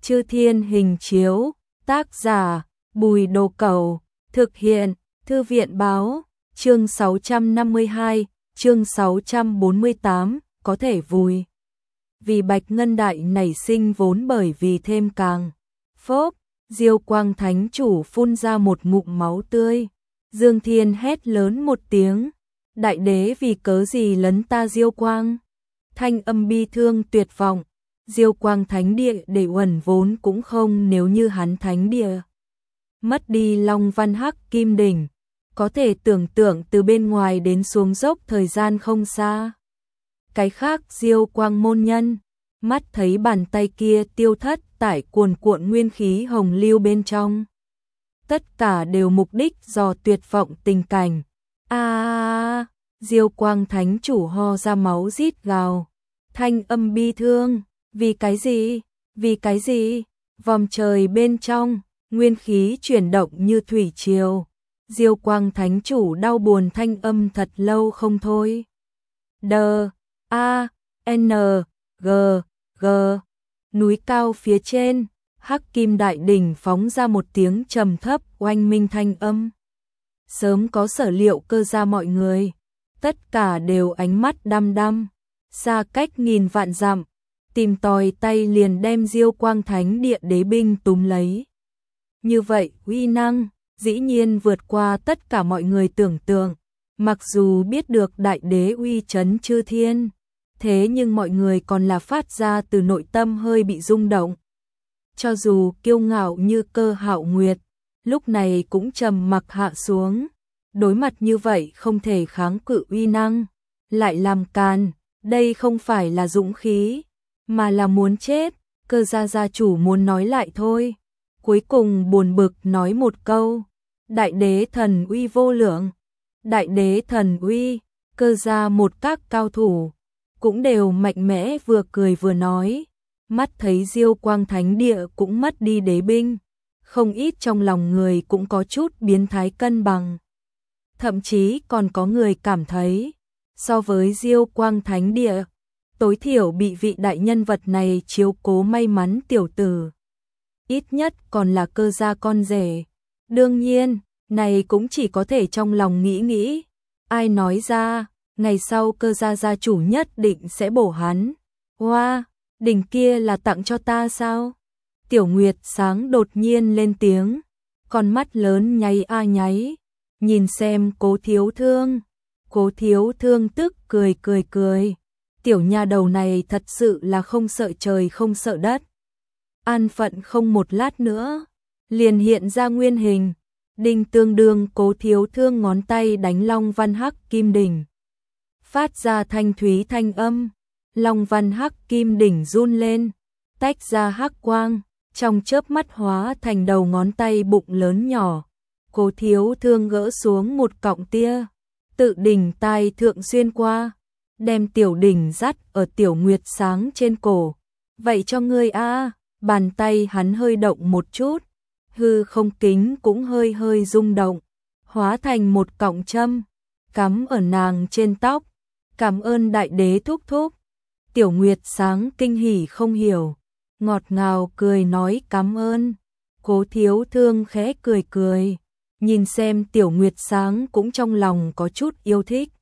Chư Thiên Hình Chiếu, tác giả Bùi Đồ Cẩu, thực hiện Thư viện Báo, chương 652, chương 648, có thể vui. Vì Bạch Ngân Đại nảy sinh vốn bởi vì thêm càng. Phốp, Diêu Quang Thánh Chủ phun ra một ngụm máu tươi. Dương Thiên hét lớn một tiếng. Đại đế vì cớ gì lấn ta Diêu Quang? Thanh âm bi thương tuyệt vọng. Diêu Quang Thánh Địa để uẩn vốn cũng không, nếu như hắn Thánh Địa mất đi Long Văn Hắc Kim Đỉnh, có thể tưởng tượng từ bên ngoài đến xuống dốc thời gian không xa. Cái khác Diêu Quang môn nhân, mắt thấy bàn tay kia tiêu thất tại cuồn cuộn nguyên khí hồng lưu bên trong. Tất cả đều mục đích do tuyệt vọng tình cảnh. Diêu Quang Thánh Chủ ho ra máu rít gào. Thanh âm bi thương. Vì cái gì? Vì cái gì? Vòng trời bên trong, nguyên khí chuyển động như thủy triều. Diêu Quang Thánh Chủ đau buồn thanh âm thật lâu không thôi. D-A-N-G-G. Núi cao phía trên, Hắc Kim Đại Đỉnh phóng ra một tiếng trầm thấp oanh minh thanh âm. Sớm có sở liệu Cơ Gia mọi người, tất cả đều ánh mắt đăm đăm, xa cách nghìn vạn dặm, tìm tòi tay liền đem Diêu Quang Thánh Địa đế binh túm lấy. Như vậy, uy năng dĩ nhiên vượt qua tất cả mọi người tưởng tượng. Mặc dù biết được đại đế uy chấn chư thiên, thế nhưng mọi người còn là phát ra từ nội tâm hơi bị rung động. Cho dù kiêu ngạo như Cơ Hạo Nguyệt, lúc này cũng trầm mặc hạ xuống. Đối mặt như vậy không thể kháng cự uy năng, lại làm càn, đây không phải là dũng khí, mà là muốn chết. Cơ gia gia chủ muốn nói lại thôi, cuối cùng buồn bực nói một câu: đại đế thần uy vô lượng. Đại đế thần uy. Cơ gia một các cao thủ cũng đều mạnh mẽ vừa cười vừa nói. Mắt thấy Diêu Quang Thánh Địa cũng mất đi đế binh, không ít trong lòng người cũng có chút biến thái cân bằng. Thậm chí còn có người cảm thấy, so với Diêu Quang Thánh Địa, tối thiểu bị vị đại nhân vật này chiếu cố may mắn tiểu tử, ít nhất còn là Cơ gia con rể. Đương nhiên, này cũng chỉ có thể trong lòng nghĩ. Ai nói ra, ngày sau Cơ gia gia chủ nhất định sẽ bổ hắn. Hoa, đỉnh kia là tặng cho ta sao? Tiểu Nguyệt Sáng đột nhiên lên tiếng, con mắt lớn nháy nháy, nhìn xem Cố Thiếu Thương. Cố Thiếu Thương tức cười. Tiểu nha đầu này thật sự là không sợ trời không sợ đất. An phận không một lát nữa, liền hiện ra nguyên hình. Đinh tương đương Cố Thiếu Thương ngón tay đánh Long Văn Hắc Kim Đỉnh, phát ra thanh thúy thanh âm. Long Văn Hắc Kim Đỉnh run lên, tách ra hắc quang, trong chớp mắt hóa thành đầu ngón tay bụng lớn nhỏ. Cố Thiếu Thương gỡ xuống một cọng tia, tự đỉnh tai thượng xuyên qua, đem tiểu đỉnh dắt ở Tiểu Nguyệt Sáng trên cổ. Vậy cho ngươi a. Bàn tay hắn hơi động một chút, hư không kính cũng hơi rung động, hóa thành một cọng châm, cắm ở nàng trên tóc. Cảm ơn đại đế thúc thúc. Tiểu Nguyệt Sáng kinh hỉ không hiểu, ngọt ngào cười nói cảm ơn. Cố Thiếu Thương khẽ cười, nhìn xem Tiểu Nguyệt Sáng cũng trong lòng có chút yêu thích.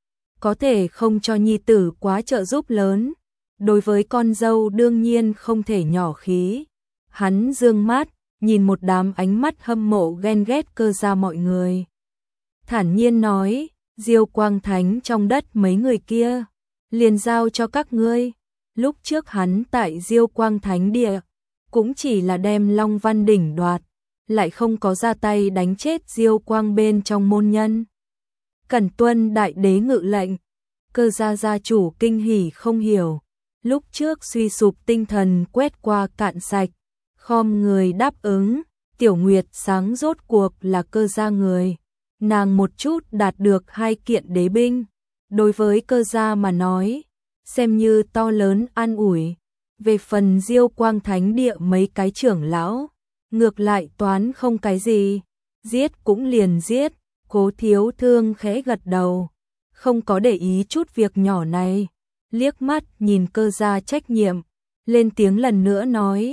Có thể không cho nhi tử quá trợ giúp lớn, đối với con dâu đương nhiên không thể nhỏ khí. Hắn dương mắt, nhìn một đám ánh mắt hâm mộ ghen ghét Cơ gia mọi người, thản nhiên nói: Diêu Quang Thánh trong đất mấy người kia, liền giao cho các ngươi. Lúc trước hắn tại Diêu Quang Thánh Địa, cũng chỉ là đem Long Văn Đỉnh đoạt, lại không có ra tay đánh chết Diêu Quang bên trong môn nhân. Cẩn tuân đại đế ngự lệnh. Cơ gia gia chủ kinh hỉ không hiểu, lúc trước suy sụp tinh thần quét qua cạn sạch, khom người đáp ứng. Tiểu Nguyệt Sáng rốt cuộc là Cơ gia người, nàng một chút đạt được 2 kiện đế binh, đối với Cơ gia mà nói, xem như to lớn an ủi. Về phần Diêu Quang Thánh Địa mấy cái trưởng lão, ngược lại toán không cái gì, giết cũng liền giết. Cố Thiếu Thương khẽ gật đầu, không có để ý chút việc nhỏ này, liếc mắt nhìn Cơ gia trách nhiệm, lên tiếng lần nữa nói: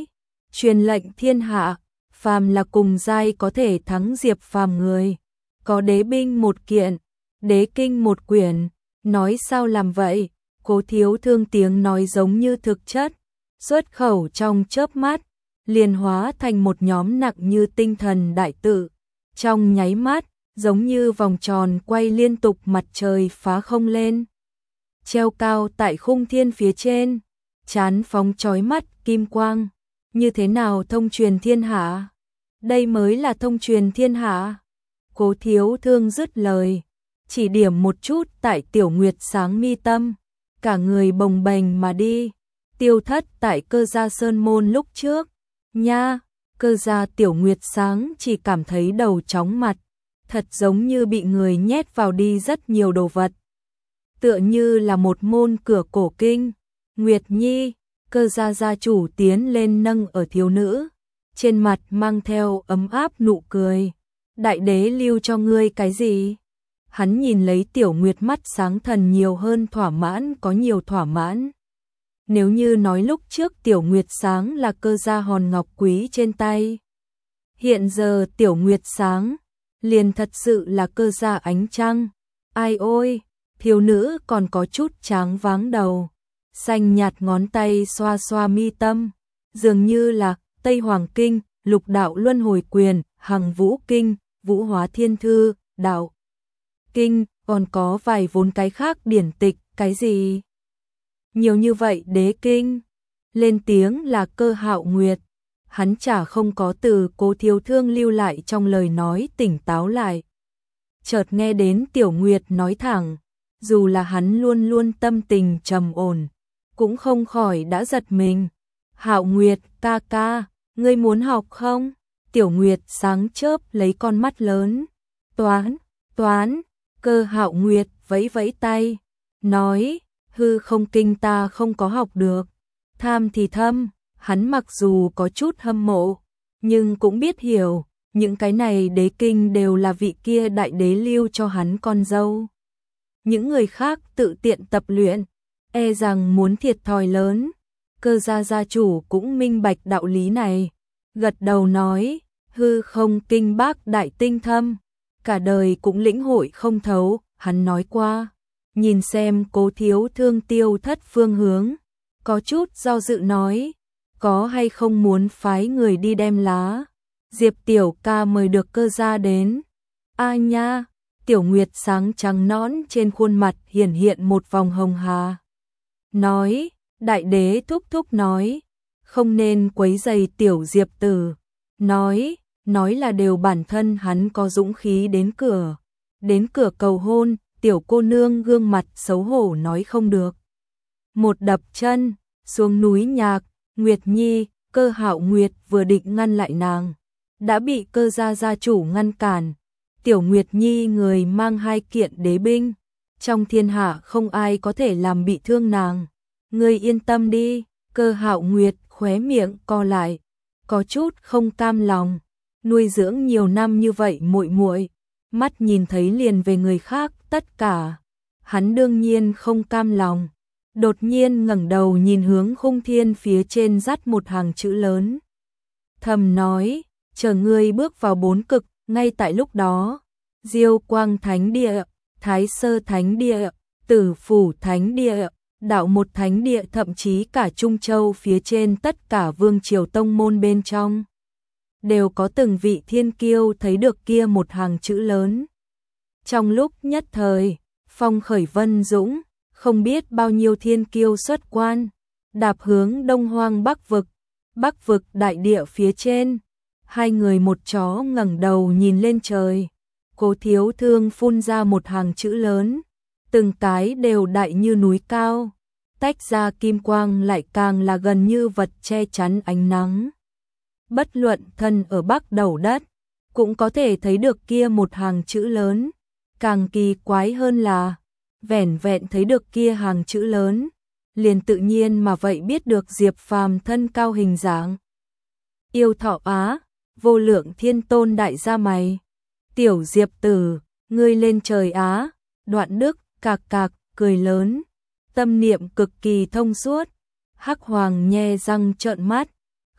truyền lệnh thiên hạ, phàm là cùng giai có thể thắng Diệp Phàm người, có đế binh một kiện, đế kinh một quyển, nói sao làm vậy? Cố Thiếu Thương tiếng nói giống như thực chất, xuất khẩu trong chớp mắt, liền hóa thành một nhóm nặng như tinh thần đại tự, trong nháy mắt, giống như vòng tròn quay liên tục mặt trời phá không lên, treo cao tại khung thiên phía trên, chán phóng chói mắt kim quang, như thế nào thông truyền thiên hạ? Đây mới là thông truyền thiên hạ. Cố Thiếu Thương dứt lời, chỉ điểm một chút tại Tiểu Nguyệt sáng mi tâm, cả người bồng bềnh mà đi, tiêu thất tại Cơ Gia sơn môn lúc trước. Nha, Cơ Gia Tiểu Nguyệt sáng chỉ cảm thấy đầu chóng mặt, thật giống như bị người nhét vào đi rất nhiều đồ vật. Tựa như là một môn cửa cổ kinh. Nguyệt Nhi, Cơ Gia gia chủ tiến lên nâng ở thiếu nữ, trên mặt mang theo ấm áp nụ cười. Đại đế lưu cho ngươi cái gì? Hắn nhìn lấy Tiểu Nguyệt mắt sáng thần nhiều hơn thỏa mãn, có nhiều thỏa mãn. Nếu như nói lúc trước Tiểu Nguyệt sáng là Cơ Gia hòn ngọc quý trên tay, hiện giờ Tiểu Nguyệt sáng liền thật sự là Cơ Gia ánh trăng. Ai ôi, thiếu nữ còn có chút tráng váng đầu, xanh nhạt ngón tay xoa xoa mi tâm, dường như là Tây Hoàng Kinh, Lục Đạo Luân Hồi Quyền, Hằng Vũ Kinh, Vũ Hóa Thiên Thư, Đạo Kinh, còn có vài vốn cái khác điển tịch. Cái gì? Nhiều như vậy đế kinh. Lên tiếng là Cơ Hạo Nguyệt. Hắn chả không có từ Cố Thiếu Thương lưu lại trong lời nói tỉnh táo lại. Chợt nghe đến Tiểu Nguyệt nói thẳng, dù là hắn luôn luôn tâm tình trầm ổn, cũng không khỏi đã giật mình. Hạo Nguyệt, ca ca, ngươi muốn học không? Tiểu Nguyệt sáng chớp lấy con mắt lớn. Toán, Cơ Hạo Nguyệt vẫy vẫy tay, nói, hư không kinh ta không có học được. Tham thì thâm, hắn mặc dù có chút hâm mộ, nhưng cũng biết hiểu, những cái này đế kinh đều là vị kia đại đế lưu cho hắn con dâu. Những người khác tự tiện tập luyện, e rằng muốn thiệt thòi lớn. Cơ Gia gia chủ cũng minh bạch đạo lý này, gật đầu nói, hư không kinh bác đại tinh thâm, cả đời cũng lĩnh hội không thấu. Hắn nói qua, nhìn xem Cố Thiếu Thương tiêu thất phương hướng, có chút do dự nói, có hay không muốn phái người đi đem lá Diệp tiểu ca mời được Cơ Gia đến. A nha, Tiểu Nguyệt sáng trắng nõn trên khuôn mặt hiển hiện một vòng hồng hà. Nói, đại đế thúc thúc nói, không nên quấy rầy tiểu Diệp tử. Nói là đều bản thân hắn có dũng khí đến cửa cầu hôn. Tiểu cô nương gương mặt xấu hổ nói không được. Một đập chân, xuống núi nhạc, Nguyệt Nhi, Cơ Hạo Nguyệt vừa định ngăn lại nàng, đã bị Cơ Gia gia chủ ngăn cản. Tiểu Nguyệt Nhi người mang 2 kiện đế binh, trong thiên hạ không ai có thể làm bị thương nàng. Ngươi yên tâm đi. Cơ Hạo Nguyệt khóe miệng co lại, có chút không cam lòng, nuôi dưỡng nhiều năm như vậy muội muội, mắt nhìn thấy liền về người khác tất cả, hắn đương nhiên không cam lòng. Đột nhiên ngẩng đầu nhìn hướng khung thiên phía trên dắt một hàng chữ lớn, thầm nói, chờ ngươi bước vào 4 cực. Ngay tại lúc đó, Diêu Quang Thánh Địa, Thái Sơ Thánh Địa, Tử Phủ Thánh Địa, Đạo Một Thánh Địa, thậm chí cả Trung Châu phía trên tất cả vương triều tông môn bên trong, đều có từng vị thiên kiêu thấy được kia một hàng chữ lớn. Trong lúc nhất thời, phong khởi vân dũng, không biết bao nhiêu thiên kiêu xuất quan, đạp hướng Đông Hoang Bắc vực đại địa phía trên. 2 người một chó ngẩng đầu nhìn lên trời. Cố Thiếu Thương phun ra một hàng chữ lớn, từng cái đều đại như núi cao, tách ra kim quang lại càng là gần như vật che chắn ánh nắng. Bất luận thân ở Bắc đầu đất, cũng có thể thấy được kia một hàng chữ lớn. Càng kỳ quái hơn là, vẻn vẹn thấy được kia hàng chữ lớn, liền tự nhiên mà vậy biết được Diệp Phàm thân cao hình dáng. Yêu thọ á, vô lượng thiên tôn đại gia mày. Tiểu Diệp tử, ngươi lên trời á. Đoạn Đức cạc cạc cười lớn, tâm niệm cực kỳ thông suốt. Hắc Hoàng nhe răng trợn mắt,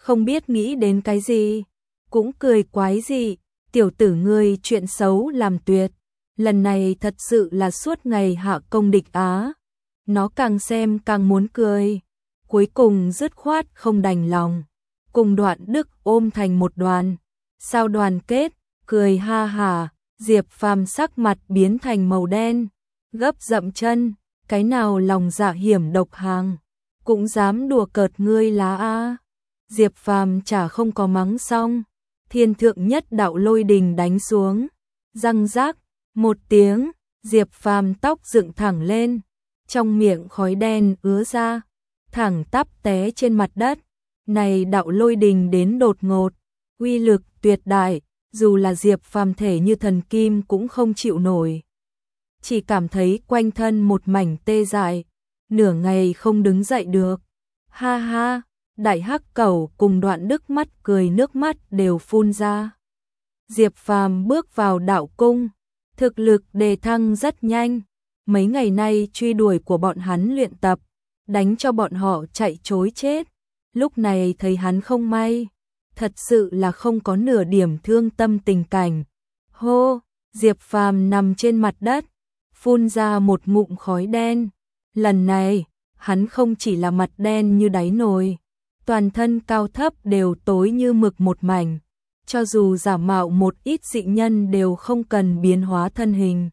không biết nghĩ đến cái gì, cũng cười quái dị, tiểu tử ngươi chuyện xấu làm tuyệt, lần này thật sự là suốt ngày hạ công địch á. Nó càng xem càng muốn cười, cuối cùng dứt khoát không đành lòng, cùng Đoạn Đức ôm thành một đoàn, sao đoàn kết, cười ha hả. Diệp Phàm sắc mặt biến thành màu đen, gấp dậm chân, cái nào lòng dạ hiểm độc hàng, cũng dám đùa cợt ngươi lá a. Diệp Phàm chả không có mắng xong, thiên thượng nhất đạo lôi đình đánh xuống, răng rác, một tiếng, Diệp Phàm tóc dựng thẳng lên, trong miệng khói đen ứa ra, thẳng tắp té trên mặt đất. Này đạo lôi đình đến đột ngột, uy lực tuyệt đại, dù là Diệp Phàm thể như thần kim cũng không chịu nổi. Chỉ cảm thấy quanh thân một mảnh tê dại, nửa ngày không đứng dậy được. Ha ha, Đại Hắc Cẩu cùng Đoạn Đức mắt cười nước mắt đều phun ra. Diệp Phàm bước vào đạo cung, thực lực đề thăng rất nhanh. Mấy ngày nay truy đuổi của bọn hắn luyện tập, đánh cho bọn họ chạy trối chết. Lúc này thấy hắn không may, thật sự là không có nửa điểm thương tâm tình cảnh. Hô, Diệp Phàm nằm trên mặt đất, phun ra một ngụm khói đen. Lần này, hắn không chỉ là mặt đen như đáy nồi, toàn thân cao thấp đều tối như mực một mảnh. Cho dù giả mạo một ít dị nhân đều không cần biến hóa thân hình.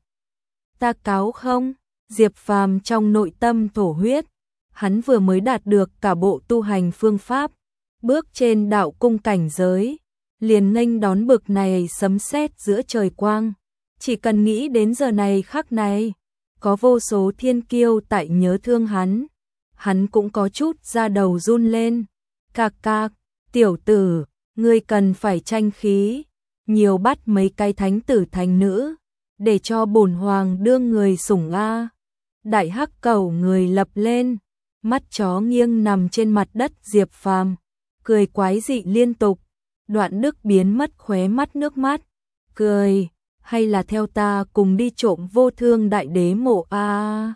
Ta cáo không? Diệp Phàm trong nội tâm thổ huyết. Hắn vừa mới đạt được cả bộ tu hành phương pháp, bước trên đạo cung cảnh giới, liền nghênh đón bực này sấm sét giữa trời quang. Chỉ cần nghĩ đến giờ này khắc này, có vô số thiên kiêu tại nhớ thương hắn cũng có chút da đầu run lên. Cạc cạc, tiểu tử, ngươi cần phải tranh khí, nhiều bắt mấy cái thánh tử thánh nữ, để cho bổn hoàng đương người sủng a. Đại Hắc Cẩu người lập lên, mắt chó nghiêng nằm trên mặt đất Diệp Phàm, cười quái dị liên tục. Đoạn Đức biến mất khóe mắt nước mắt, cười, hay là theo ta cùng đi trộm Vô Thương Đại Đế mộ a.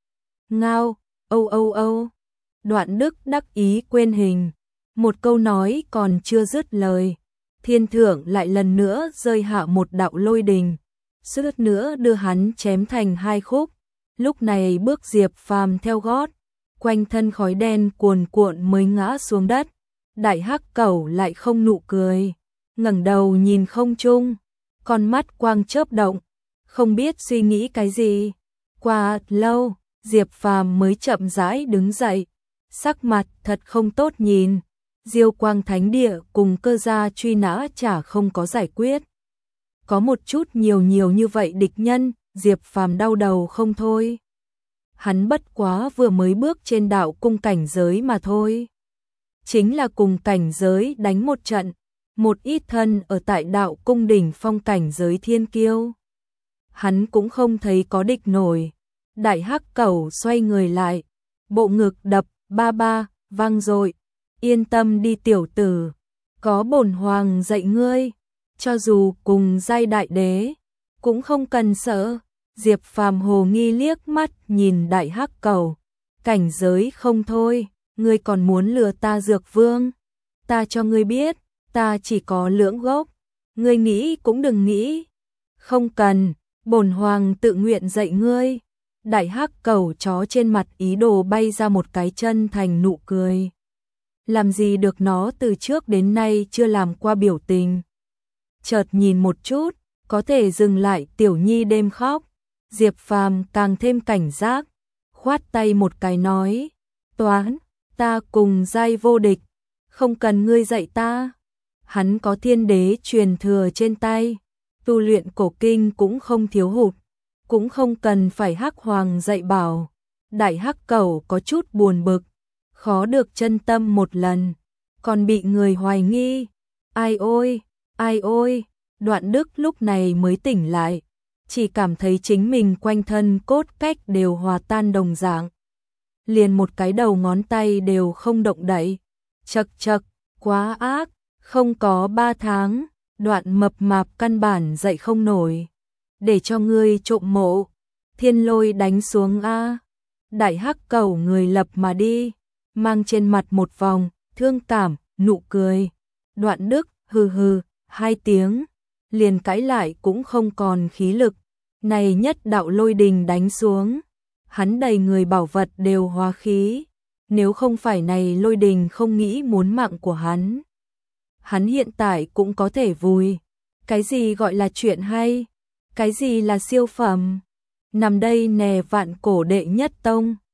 Ngao, âu âu âu. Đoạn Đức đắc ý quên hình, một câu nói còn chưa dứt lời, thiên thượng lại lần nữa rơi hạ một đạo lôi đình, suýt nữa đưa hắn chém thành hai khúc. Lúc này bước Diệp Phàm theo gót, quanh thân khói đen cuồn cuộn mới ngã xuống đất. Đại Hắc Cẩu lại không nụ cười, ngẩng đầu nhìn không trung, con mắt quang chớp động, không biết suy nghĩ cái gì. Qua lâu, Diệp Phàm mới chậm rãi đứng dậy, sắc mặt thật không tốt nhìn. Diêu Quang Thánh Địa cùng Cơ gia truy nã chả không có giải quyết. Có một chút nhiều như vậy địch nhân, Diệp Phàm đau đầu không thôi. Hắn bất quá vừa mới bước trên đạo cung cảnh giới mà thôi. Chính là cùng cảnh giới đánh một trận, một ít thân ở tại đạo cung đỉnh phong cảnh giới thiên kiêu. Hắn cũng không thấy có địch nổi. Đại Hắc Cẩu xoay người lại, bộ ngực đập ba ba vang dội. Yên tâm đi tiểu tử, có bổn hoàng dạy ngươi, cho dù cùng giai đại đế, cũng không cần sợ. Diệp Phàm hồ nghi liếc mắt nhìn Đại Hắc Cẩu, cảnh giới không thôi, ngươi còn muốn lừa ta Dược Vương? Ta cho ngươi biết, ta chỉ có lưỡng gốc, ngươi nghĩ cũng đừng nghĩ. Không cần, bổn hoàng tự nguyện dạy ngươi. Đại Hắc Cẩu chó trên mặt ý đồ bay ra một cái chân thành nụ cười. Làm gì được nó từ trước đến nay chưa làm qua biểu tình. Chợt nhìn một chút, có thể dừng lại tiểu nhi đêm khóc. Diệp Phàm càng thêm cảnh giác, khoát tay một cái nói, Toán, ta cùng giai vô địch, không cần ngươi dạy ta. Hắn có thiên đế truyền thừa trên tay, tu luyện cổ kinh cũng không thiếu hụt, cũng không cần phải Hắc Hoàng dạy bảo. Đại Hắc Cẩu có chút buồn bực, khó được chân tâm một lần, còn bị người hoài nghi. Ai ôi, Đoạn Đức lúc này mới tỉnh lại, chỉ cảm thấy chính mình quanh thân cốt cách đều hòa tan đồng dạng. Liền một cái đầu ngón tay đều không động đậy. Chậc, quá ác, không có 3 tháng, Đoạn mập mạp căn bản dậy không nổi. Để cho ngươi trộm mộ, thiên lôi đánh xuống a. Đại Hắc Cẩu người lập mà đi, mang trên mặt một vòng thương cảm, nụ cười. Đoạn Đức hừ hừ 2 tiếng, liền cãi lại cũng không còn khí lực. Này nhất đạo lôi đình đánh xuống, hắn đầy người bảo vật đều hóa khí. Nếu không phải này lôi đình không nghĩ muốn mạng của hắn hiện tại cũng có thể vùi. Cái gì gọi là chuyện hay? Cái gì là siêu phẩm? Nằm đây nè vạn cổ đệ nhất tông.